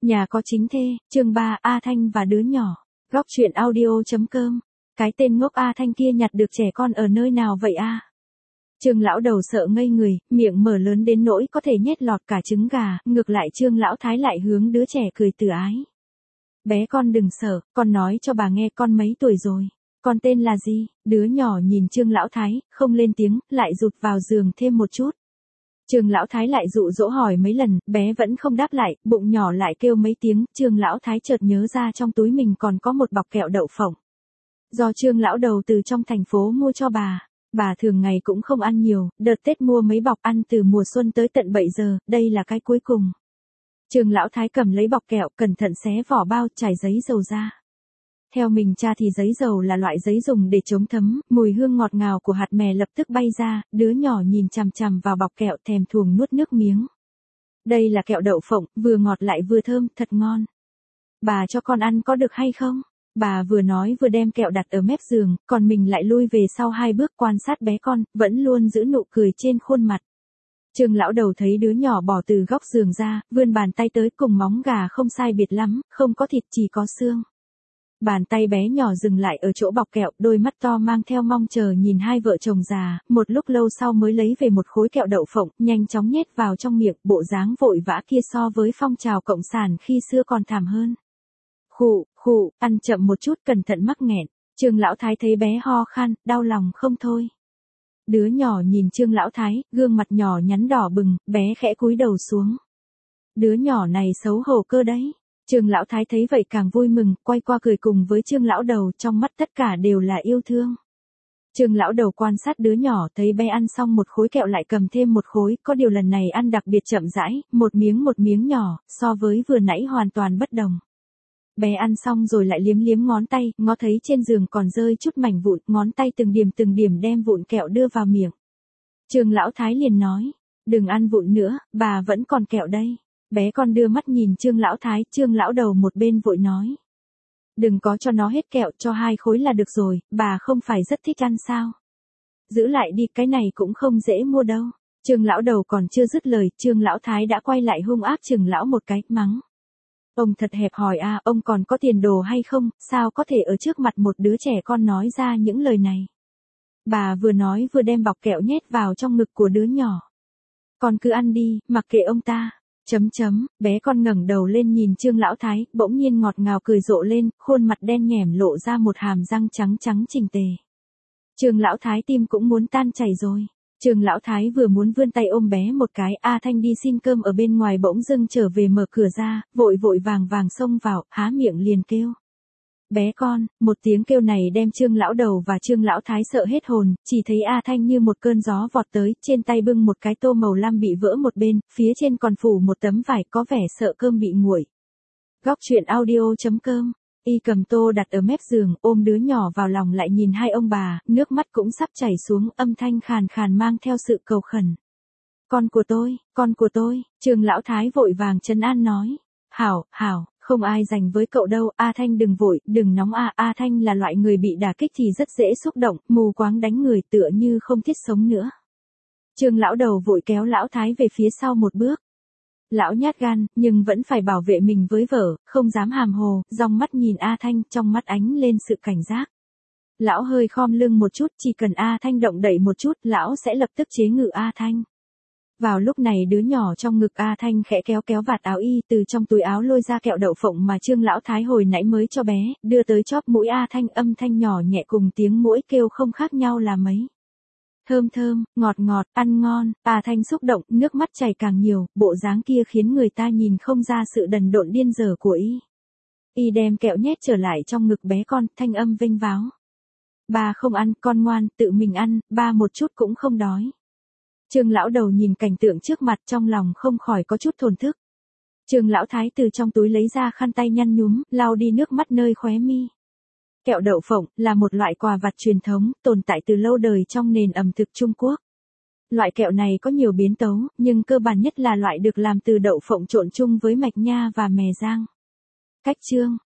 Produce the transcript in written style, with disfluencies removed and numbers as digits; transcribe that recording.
Nhà có chính thê, chương 3, A Thanh và đứa nhỏ. Góc truyện audio.com. Cái tên ngốc A Thanh kia nhặt được trẻ con ở nơi nào vậy a? Trương lão đầu sợ ngây người, miệng mở lớn đến nỗi có thể nhét lọt cả trứng gà, ngược lại Trương lão thái lại hướng đứa trẻ cười từ ái. Bé con đừng sợ, con nói cho bà nghe con mấy tuổi rồi. Con tên là gì? Đứa nhỏ nhìn Trương lão thái, không lên tiếng, lại rụt vào giường thêm một chút. Trương lão thái lại dụ dỗ hỏi mấy lần, bé vẫn không đáp lại, bụng nhỏ lại kêu mấy tiếng, Trương lão thái chợt nhớ ra trong túi mình còn có một bọc kẹo đậu phộng. Do Trương lão đầu từ trong thành phố mua cho bà thường ngày cũng không ăn nhiều, đợt Tết mua mấy bọc ăn từ mùa xuân tới tận 7 giờ, đây là cái cuối cùng. Trương lão thái cầm lấy bọc kẹo, cẩn thận xé vỏ bao, trải giấy dầu ra. Theo mình tra thì giấy dầu là loại giấy dùng để chống thấm, mùi hương ngọt ngào của hạt mè lập tức bay ra, đứa nhỏ nhìn chằm chằm vào bọc kẹo thèm thuồng nuốt nước miếng. Đây là kẹo đậu phộng, vừa ngọt lại vừa thơm, thật ngon. Bà cho con ăn có được hay không? Bà vừa nói vừa đem kẹo đặt ở mép giường, còn mình lại lui về sau 2 bước quan sát bé con, vẫn luôn giữ nụ cười trên khuôn mặt. Trương lão đầu thấy đứa nhỏ bỏ từ góc giường ra, vươn bàn tay tới cùng móng gà không sai biệt lắm, không có thịt chỉ có xương. Bàn tay bé nhỏ dừng lại ở chỗ bọc kẹo, đôi mắt to mang theo mong chờ nhìn hai vợ chồng già, một lúc lâu sau mới lấy về một khối kẹo đậu phộng, nhanh chóng nhét vào trong miệng, bộ dáng vội vã kia so với phong trào cộng sản khi xưa còn thảm hơn. Khụ, ăn chậm một chút cẩn thận mắc nghẹn. Trương lão thái thấy bé ho khan, đau lòng không thôi. Đứa nhỏ nhìn Trương lão thái, gương mặt nhỏ nhắn đỏ bừng, bé khẽ cúi đầu xuống. Đứa nhỏ này xấu hổ cơ đấy. Trương lão thái thấy vậy càng vui mừng, quay qua cười cùng với Trương lão đầu, trong mắt tất cả đều là yêu thương. Trương lão đầu quan sát đứa nhỏ, thấy bé ăn xong một khối kẹo lại cầm thêm một khối, có điều lần này ăn đặc biệt chậm rãi, một miếng nhỏ, so với vừa nãy hoàn toàn bất đồng. Bé ăn xong rồi lại liếm liếm ngón tay, ngó thấy trên giường còn rơi chút mảnh vụn, ngón tay từng điểm đem vụn kẹo đưa vào miệng. Trương lão thái liền nói, đừng ăn vụn nữa, bà vẫn còn kẹo đây. Bé con đưa mắt nhìn Trương lão thái, Trương lão đầu một bên vội nói. Đừng có cho nó hết kẹo, cho 2 khối là được rồi, bà không phải rất thích ăn sao. Giữ lại đi, cái này cũng không dễ mua đâu. Trương lão đầu còn chưa dứt lời, Trương lão thái đã quay lại hung ác chừng lão một cái, mắng. Ông thật hẹp hòi à, ông còn có tiền đồ hay không, sao có thể ở trước mặt một đứa trẻ con nói ra những lời này. Bà vừa nói vừa đem bọc kẹo nhét vào trong ngực của đứa nhỏ. Con cứ ăn đi, mặc kệ ông ta. Bé con ngẩng đầu lên nhìn Trương lão thái, bỗng nhiên ngọt ngào cười rộ lên, khuôn mặt đen nhẻm lộ ra một hàm răng trắng chỉnh tề. Trương lão thái tim cũng muốn tan chảy rồi. Trương lão thái vừa muốn vươn tay ôm bé một cái, A Thanh đi xin cơm ở bên ngoài bỗng dưng trở về mở cửa ra, vội vàng xông vào, há miệng liền kêu. Bé con, một tiếng kêu này đem Trương lão đầu và Trương lão thái sợ hết hồn, chỉ thấy A Thanh như một cơn gió vọt tới, trên tay bưng một cái tô màu lam bị vỡ một bên, phía trên còn phủ một tấm vải có vẻ sợ cơm bị nguội. Góc truyện audio.com. Y cầm tô đặt ở mép giường, ôm đứa nhỏ vào lòng lại nhìn hai ông bà, nước mắt cũng sắp chảy xuống, âm thanh khàn khàn mang theo sự cầu khẩn. Con của tôi, Trương lão thái vội vàng trấn an nói. Hảo, không ai giành với cậu đâu, A Thanh đừng vội, đừng nóng à, A Thanh là loại người bị đả kích thì rất dễ xúc động, mù quáng đánh người tựa như không thiết sống nữa. Trương lão đầu vội kéo lão thái về phía sau một bước. Lão nhát gan, nhưng vẫn phải bảo vệ mình với vợ, không dám hàm hồ, dòng mắt nhìn A Thanh, trong mắt ánh lên sự cảnh giác. Lão hơi khom lưng một chút, chỉ cần A Thanh động đậy một chút, lão sẽ lập tức chế ngự A Thanh. Vào lúc này đứa nhỏ trong ngực A Thanh khẽ kéo vạt áo y, từ trong túi áo lôi ra kẹo đậu phộng mà Trương lão thái hồi nãy mới cho bé, đưa tới chóp mũi A Thanh, âm thanh nhỏ nhẹ cùng tiếng muỗi kêu không khác nhau là mấy. Thơm, ngọt, ăn ngon, A Thanh xúc động, nước mắt chảy càng nhiều, bộ dáng kia khiến người ta nhìn không ra sự đần độn điên dở của y. Y đem kẹo nhét trở lại trong ngực bé con, thanh âm vênh váo. Ba không ăn, con ngoan, tự mình ăn, ba một chút cũng không đói. Trương lão đầu nhìn cảnh tượng trước mặt trong lòng không khỏi có chút thổn thức. Trương lão thái từ trong túi lấy ra khăn tay nhăn nhúm, lau đi nước mắt nơi khóe mi. Kẹo đậu phộng là một loại quà vặt truyền thống, tồn tại từ lâu đời trong nền ẩm thực Trung Quốc. Loại kẹo này có nhiều biến tấu, nhưng cơ bản nhất là loại được làm từ đậu phộng trộn chung với mạch nha và mè rang. Cách trương,